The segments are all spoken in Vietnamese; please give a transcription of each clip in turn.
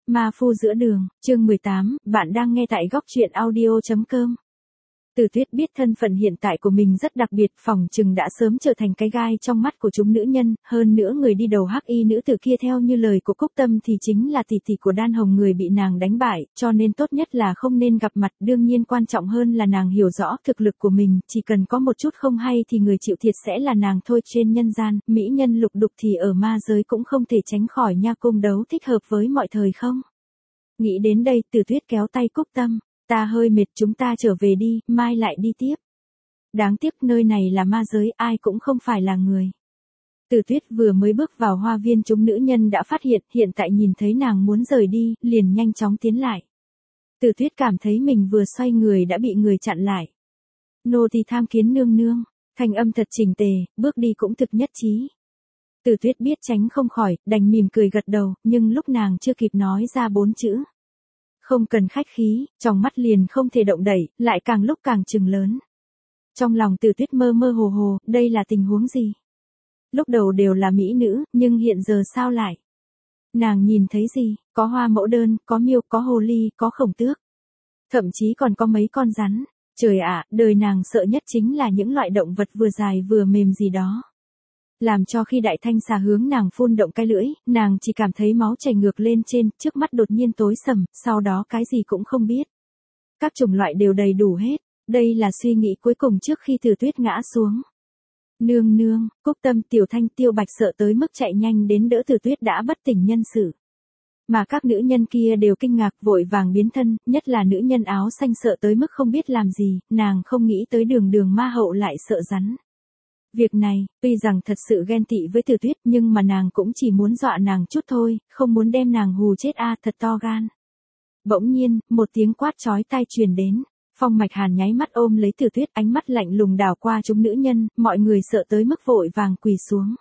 Ma phu giữa đường, chương 18, bạn đang nghe tại góc truyện audio.com. Từ Tuyết biết thân phận hiện tại của mình rất đặc biệt, phỏng chừng đã sớm trở thành cái gai trong mắt của chúng nữ nhân, hơn nữa người đi đầu hắc y nữ tử kia theo như lời của Cúc Tâm thì chính là tỷ tỷ của Đan Hồng, người bị nàng đánh bại, cho nên tốt nhất là không nên gặp mặt, đương nhiên quan trọng hơn là nàng hiểu rõ thực lực của mình, chỉ cần có một chút không hay thì người chịu thiệt sẽ là nàng thôi. Trên nhân gian, mỹ nhân lục đục thì ở ma giới cũng không thể tránh khỏi nha, cung đấu thích hợp với mọi thời không? Nghĩ đến đây, Từ Tuyết kéo tay Cúc Tâm. Ta hơi mệt, chúng ta trở về đi, mai lại đi tiếp. Đáng tiếc nơi này là ma giới, ai cũng không phải là người. Từ Tuyết vừa mới bước vào hoa viên, chúng nữ nhân đã phát hiện tại nhìn thấy nàng muốn rời đi, liền nhanh chóng tiến lại. Từ Tuyết cảm thấy mình vừa xoay người đã bị người chặn lại. Nô tỳ tham kiến nương nương, thanh âm thật chỉnh tề, bước đi cũng thực nhất trí. Từ Tuyết biết tránh không khỏi, đành mỉm cười gật đầu, nhưng lúc nàng chưa kịp nói ra 4 chữ. Không cần khách khí, trong mắt liền không thể động đậy, lại càng lúc càng trừng lớn. Trong lòng Từ Tuyết mơ mơ hồ hồ, đây là tình huống gì? Lúc đầu đều là mỹ nữ, nhưng hiện giờ sao lại? Nàng nhìn thấy gì? Có hoa mẫu đơn, có miêu, có hồ ly, có khổng tước. Thậm chí còn có mấy con rắn. Trời ạ, đời nàng sợ nhất chính là những loại động vật vừa dài vừa mềm gì đó. Làm cho khi đại thanh xà hướng nàng phun động cái lưỡi, nàng chỉ cảm thấy máu chảy ngược lên trên, trước mắt đột nhiên tối sầm, sau đó cái gì cũng không biết. Các chủng loại đều đầy đủ hết, đây là suy nghĩ cuối cùng trước khi Từ Tuyết ngã xuống. Nương nương, Cúc Tâm, Tiểu Thanh, Tiêu Bạch sợ tới mức chạy nhanh đến đỡ Từ Tuyết đã bất tỉnh nhân sự. Mà các nữ nhân kia đều kinh ngạc vội vàng biến thân, nhất là nữ nhân áo xanh sợ tới mức không biết làm gì, nàng không nghĩ tới đường ma hậu lại sợ rắn. Việc này, tuy rằng thật sự ghen tị với Từ Tuyết nhưng mà nàng cũng chỉ muốn dọa nàng chút thôi, không muốn đem nàng hù chết thật to gan. Bỗng nhiên, một tiếng quát chói tai truyền đến, Phong Mạch Hàn nháy mắt ôm lấy Từ Tuyết, ánh mắt lạnh lùng đảo qua chúng nữ nhân, mọi người sợ tới mức vội vàng quỳ xuống.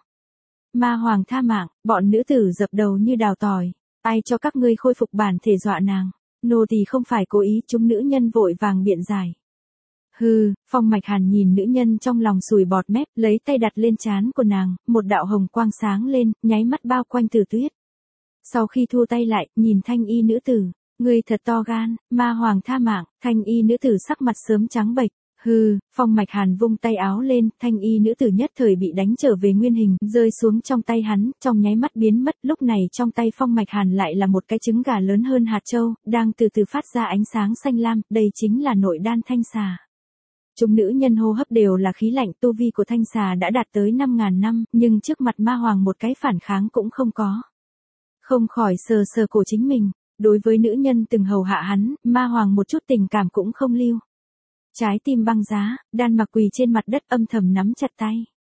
Ma hoàng tha mạng, bọn nữ tử dập đầu như đào tỏi, ai cho các ngươi khôi phục bản thể dọa nàng, nô tỳ không phải cố ý, chúng nữ nhân vội vàng biện giải. Hừ, Phong Mạch Hàn nhìn nữ nhân trong lòng sùi bọt mép, lấy tay đặt lên trán của nàng, một đạo hồng quang sáng lên, nháy mắt bao quanh Từ Tuyết. Sau khi thu tay lại, nhìn thanh y nữ tử, ngươi thật to gan, ma hoàng tha mạng, thanh y nữ tử sắc mặt sớm trắng bệch. Hừ, Phong Mạch Hàn vung tay áo lên, thanh y nữ tử nhất thời bị đánh trở về nguyên hình, rơi xuống trong tay hắn, trong nháy mắt biến mất. Lúc này trong tay Phong Mạch Hàn lại là một cái trứng gà lớn hơn hạt châu, đang từ từ phát ra ánh sáng xanh lam, đây chính là nội đan thanh xà. Chúng nữ nhân hô hấp đều là khí lạnh, tu vi của thanh xà đã đạt tới 5.000 năm, nhưng trước mặt ma hoàng một cái phản kháng cũng không có. Không khỏi sờ sờ cổ chính mình, đối với nữ nhân từng hầu hạ hắn, ma hoàng một chút tình cảm cũng không lưu. Trái tim băng giá, Đan Mặc quỳ trên mặt đất âm thầm nắm chặt tay.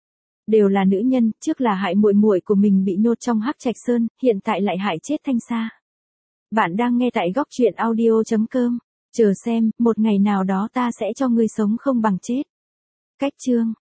Đều là nữ nhân, trước là hại muội muội của mình bị nhốt trong Hắc Trạch Sơn, hiện tại lại hại chết thanh xà. Bạn đang nghe tại góc truyện audio.com. Chờ xem, một ngày nào đó ta sẽ cho ngươi sống không bằng chết. Cách chương